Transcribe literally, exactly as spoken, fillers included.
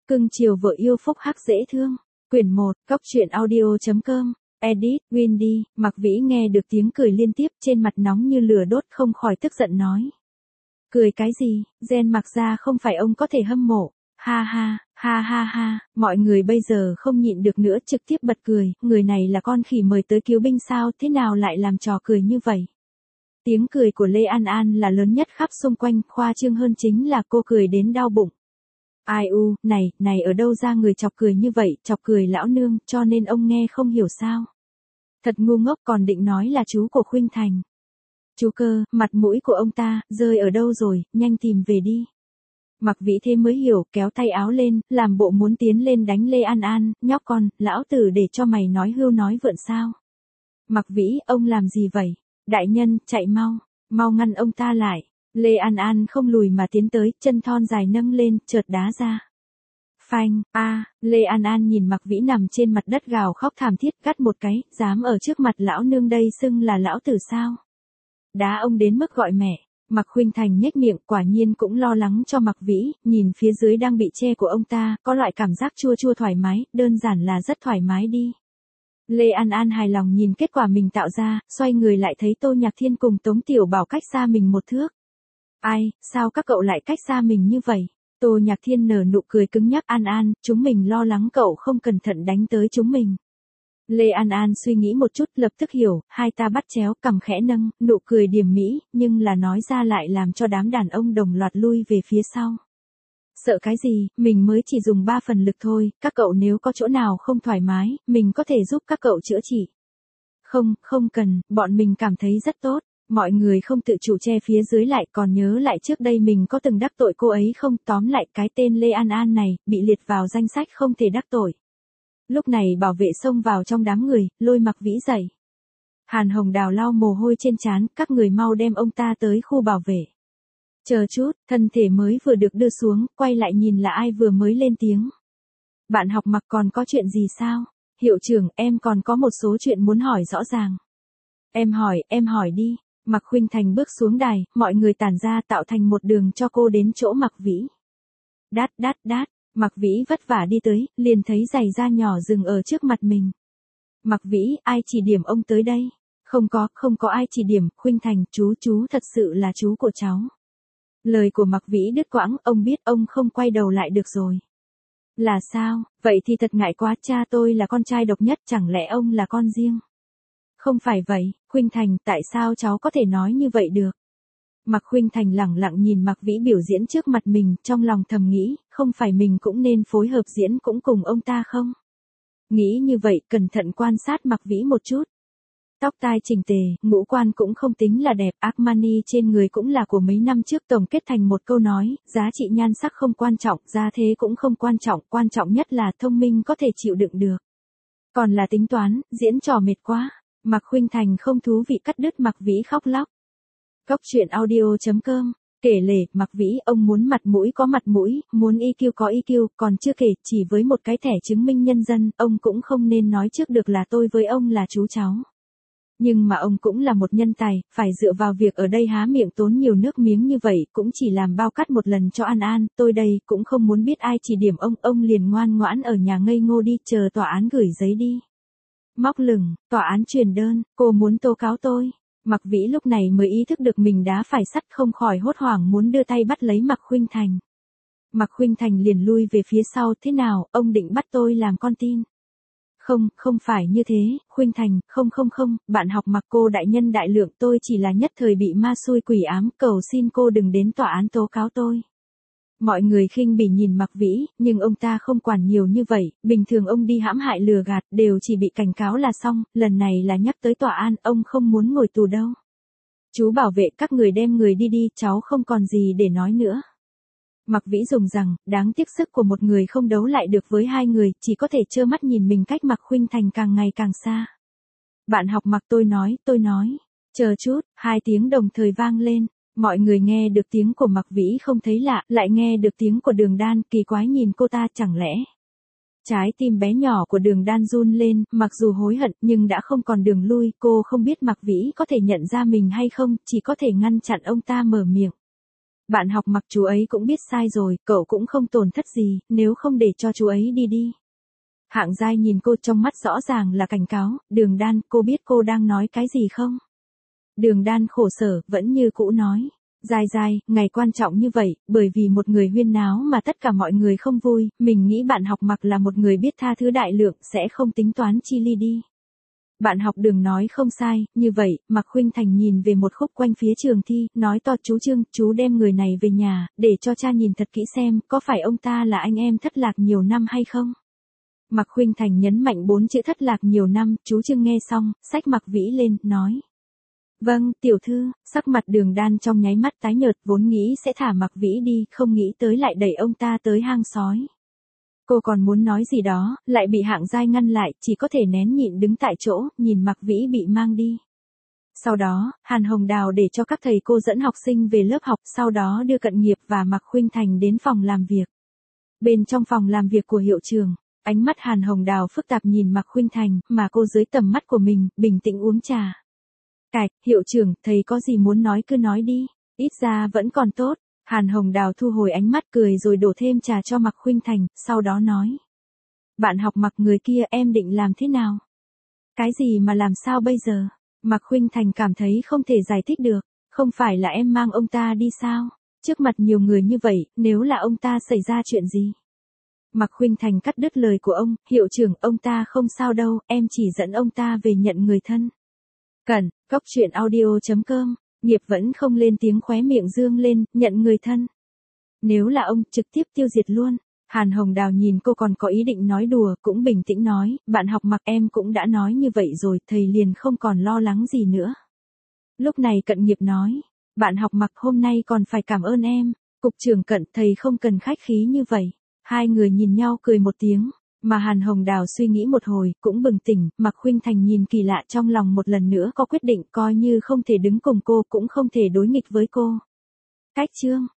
Cưng chiều vợ yêu phúc hắc dễ thương. Quyển một, Cóc truyện audio.com. Edit, Windy. Mặc Vĩ nghe được tiếng cười liên tiếp, trên mặt nóng như lửa đốt, không khỏi tức giận nói. Cười cái gì, Gen Mặc ra không phải ông có thể hâm mộ. Ha ha, ha ha ha, mọi người bây giờ không nhịn được nữa, trực tiếp bật cười, người này là con khỉ mời tới cứu binh sao, thế nào lại làm trò cười như vậy? Tiếng cười của Lê An An là lớn nhất khắp xung quanh, khoa trương hơn chính là cô cười đến đau bụng. Ai u, này, này ở đâu ra người chọc cười như vậy, chọc cười lão nương, cho nên ông nghe không hiểu sao. Thật ngu ngốc, còn định nói là chú của Khuynh Thành. Chú cơ, mặt mũi của ông ta, rơi ở đâu rồi, nhanh tìm về đi. Mặc Vĩ thế mới hiểu, kéo tay áo lên, làm bộ muốn tiến lên đánh Lê An An, nhóc con, lão tử để cho mày nói hưu nói vượn sao. Mặc Vĩ, ông làm gì vậy? Đại nhân, chạy mau, mau ngăn ông ta lại. Lê An An không lùi mà tiến tới, chân thon dài nâng lên, chợt đá ra. Phanh, a, Lê An An nhìn Mặc Vĩ nằm trên mặt đất gào khóc thảm thiết, gắt một cái, dám ở trước mặt lão nương đây xưng là lão tử sao? Đá ông đến mức gọi mẹ. Mạc Khuynh Thành nhếch miệng, quả nhiên cũng lo lắng cho Mặc Vĩ, nhìn phía dưới đang bị che của ông ta, có loại cảm giác chua chua thoải mái, đơn giản là rất thoải mái đi. Lê An An hài lòng nhìn kết quả mình tạo ra, xoay người lại thấy Tô Nhạc Thiên cùng Tống Tiểu Bảo cách xa mình một thước. Ai, sao các cậu lại cách xa mình như vậy? Tô Nhạc Thiên nở nụ cười cứng nhắc. An An, chúng mình lo lắng cậu không cẩn thận đánh tới chúng mình. Lê An An suy nghĩ một chút, lập tức hiểu, hai ta bắt chéo, cằm khẽ nâng, nụ cười điềm mỹ, nhưng là nói ra lại làm cho đám đàn ông đồng loạt lui về phía sau. Sợ cái gì, mình mới chỉ dùng ba phần lực thôi, các cậu nếu có chỗ nào không thoải mái, mình có thể giúp các cậu chữa trị. Không, không cần, bọn mình cảm thấy rất tốt. Mọi người không tự chủ che phía dưới lại, còn nhớ lại trước đây mình có từng đắc tội cô ấy không, tóm lại cái tên Lê An An này, bị liệt vào danh sách không thể đắc tội. Lúc này bảo vệ xông vào trong đám người, lôi Mặc Vĩ dậy. Hàn Hồng Đào lau mồ hôi trên trán, các người mau đem ông ta tới khu bảo vệ. Chờ chút, thân thể mới vừa được đưa xuống, quay lại nhìn là ai vừa mới lên tiếng. Bạn học Mặc còn có chuyện gì sao? Hiệu trưởng, em còn có một số chuyện muốn hỏi rõ ràng. Em hỏi, em hỏi đi. Mạc Khuynh Thành bước xuống đài, mọi người tản ra tạo thành một đường cho cô đến chỗ Mặc Vĩ. Đát đát đát. Mặc Vĩ vất vả đi tới, liền thấy giày da nhỏ dừng ở trước mặt mình. Mặc Vĩ, ai chỉ điểm ông tới đây? Không có, không có ai chỉ điểm. Khuynh Thành, chú, chú thật sự là chú của cháu. Lời của Mặc Vĩ đứt quãng, ông biết ông không quay đầu lại được rồi. Là sao, vậy thì thật ngại quá, cha tôi là con trai độc nhất, chẳng lẽ ông là con riêng? Không phải vậy, Khuynh Thành, tại sao cháu có thể nói như vậy được? Mạc Khuynh Thành lẳng lặng nhìn Mặc Vĩ biểu diễn trước mặt mình, trong lòng thầm nghĩ, không phải mình cũng nên phối hợp diễn cũng cùng ông ta không? Nghĩ như vậy, cẩn thận quan sát Mặc Vĩ một chút. Tóc tai chỉnh tề, ngũ quan cũng không tính là đẹp, Armani trên người cũng là của mấy năm trước, tổng kết thành một câu nói, giá trị nhan sắc không quan trọng, giá thế cũng không quan trọng, quan trọng nhất là thông minh có thể chịu đựng được. Còn là tính toán, diễn trò mệt quá. Mạc Khuynh Thành không thú vị cắt đứt Mặc Vĩ khóc lóc. Cóc truyện audio.com. Kể lể, Mặc Vĩ, ông muốn mặt mũi có mặt mũi, muốn i kiu có i kiu, còn chưa kể, chỉ với một cái thẻ chứng minh nhân dân, ông cũng không nên nói trước được là tôi với ông là chú cháu. Nhưng mà ông cũng là một nhân tài, phải dựa vào việc ở đây há miệng tốn nhiều nước miếng như vậy, cũng chỉ làm bao cắt một lần cho An An, tôi đây, cũng không muốn biết ai chỉ điểm ông, ông liền ngoan ngoãn ở nhà ngây ngô đi, chờ tòa án gửi giấy đi. Móc lửng, tòa án truyền đơn, cô muốn tố cáo tôi. Mặc Vĩ lúc này mới ý thức được mình đá phải sắt, không khỏi hốt hoảng muốn đưa tay bắt lấy Mạc Khuynh Thành. Mạc Khuynh Thành liền lui về phía sau, thế nào, ông định bắt tôi làm con tin? Không, không phải như thế, Khuynh Thành, không không không, bạn học Mạc cô đại nhân đại lượng, tôi chỉ là nhất thời bị ma xui quỷ ám, cầu xin cô đừng đến tòa án tố cáo tôi. Mọi người khinh bỉ nhìn Mặc Vĩ, nhưng ông ta không quản nhiều như vậy, bình thường ông đi hãm hại lừa gạt, đều chỉ bị cảnh cáo là xong, lần này là nhắc tới tòa án, ông không muốn ngồi tù đâu. Chú bảo vệ, các người đem người đi đi, cháu không còn gì để nói nữa. Mặc Vĩ dùng rằng, đáng tiếc sức của một người không đấu lại được với hai người, chỉ có thể trơ mắt nhìn mình cách Mạc Khuynh Thành càng ngày càng xa. Bạn học Mặc, tôi nói, tôi nói, chờ chút, hai tiếng đồng thời vang lên. Mọi người nghe được tiếng của Mặc Vĩ không thấy lạ, lại nghe được tiếng của Đường Đan, kỳ quái nhìn cô ta, chẳng lẽ. Trái tim bé nhỏ của Đường Đan run lên, mặc dù hối hận nhưng đã không còn đường lui, cô không biết Mặc Vĩ có thể nhận ra mình hay không, chỉ có thể ngăn chặn ông ta mở miệng. Bạn học Mặc chú ấy cũng biết sai rồi, cậu cũng không tổn thất gì, nếu không để cho chú ấy đi đi. Hạng Giai nhìn cô trong mắt rõ ràng là cảnh cáo, Đường Đan, cô biết cô đang nói cái gì không? Đường Đan khổ sở, vẫn như cũ nói. Giai Giai, ngày quan trọng như vậy, bởi vì một người huyên náo mà tất cả mọi người không vui, mình nghĩ bạn học Mặc là một người biết tha thứ đại lượng, sẽ không tính toán chi ly đi. Bạn học Đường nói không sai, như vậy, Mạc Khuynh Thành nhìn về một khúc quanh phía trường thi, nói to chú Trương, chú đem người này về nhà, để cho cha nhìn thật kỹ xem, có phải ông ta là anh em thất lạc nhiều năm hay không? Mạc Khuynh Thành nhấn mạnh bốn chữ thất lạc nhiều năm, chú Trương nghe xong, xách Mạc Vĩ lên, nói. Vâng, tiểu thư, sắc mặt Đường Đan trong nháy mắt tái nhợt, vốn nghĩ sẽ thả Mạc Vĩ đi, không nghĩ tới lại đẩy ông ta tới hang sói. Cô còn muốn nói gì đó, lại bị Hạng Giai ngăn lại, chỉ có thể nén nhịn đứng tại chỗ, nhìn Mạc Vĩ bị mang đi. Sau đó, Hàn Hồng Đào để cho các thầy cô dẫn học sinh về lớp học, sau đó đưa Cận Nghiệp và Mạc Khuynh Thành đến phòng làm việc. Bên trong phòng làm việc của hiệu trưởng, ánh mắt Hàn Hồng Đào phức tạp nhìn Mạc Khuynh Thành, mà cô dưới tầm mắt của mình, bình tĩnh uống trà. Cạch, hiệu trưởng, thầy có gì muốn nói cứ nói đi, ít ra vẫn còn tốt. Hàn Hồng Đào thu hồi ánh mắt cười rồi đổ thêm trà cho Mạc Khuynh Thành, sau đó nói. Bạn học Mạc người kia em định làm thế nào? Cái gì mà làm sao bây giờ? Mạc Khuynh Thành cảm thấy không thể giải thích được, không phải là em mang ông ta đi sao? Trước mặt nhiều người như vậy, nếu là ông ta xảy ra chuyện gì? Mạc Khuynh Thành cắt đứt lời của ông, hiệu trưởng, ông ta không sao đâu, em chỉ dẫn ông ta về nhận người thân. Cẩn, cốc truyện audio chấm com. Nghiệp vẫn không lên tiếng, khóe miệng dương lên, nhận người thân. Nếu là ông, trực tiếp tiêu diệt luôn. Hàn Hồng Đào nhìn cô còn có ý định nói đùa, cũng bình tĩnh nói, bạn học Mạc em cũng đã nói như vậy rồi, thầy liền không còn lo lắng gì nữa. Lúc này Cận Nghiệp nói, bạn học Mạc hôm nay còn phải cảm ơn em, cục trưởng Cận, thầy không cần khách khí như vậy. Hai người nhìn nhau cười một tiếng. Mà Hàn Hồng Đào suy nghĩ một hồi, cũng bừng tỉnh, Mạc Khuynh Thành nhìn kỳ lạ trong lòng một lần nữa có quyết định, coi như không thể đứng cùng cô, cũng không thể đối nghịch với cô. Cách chương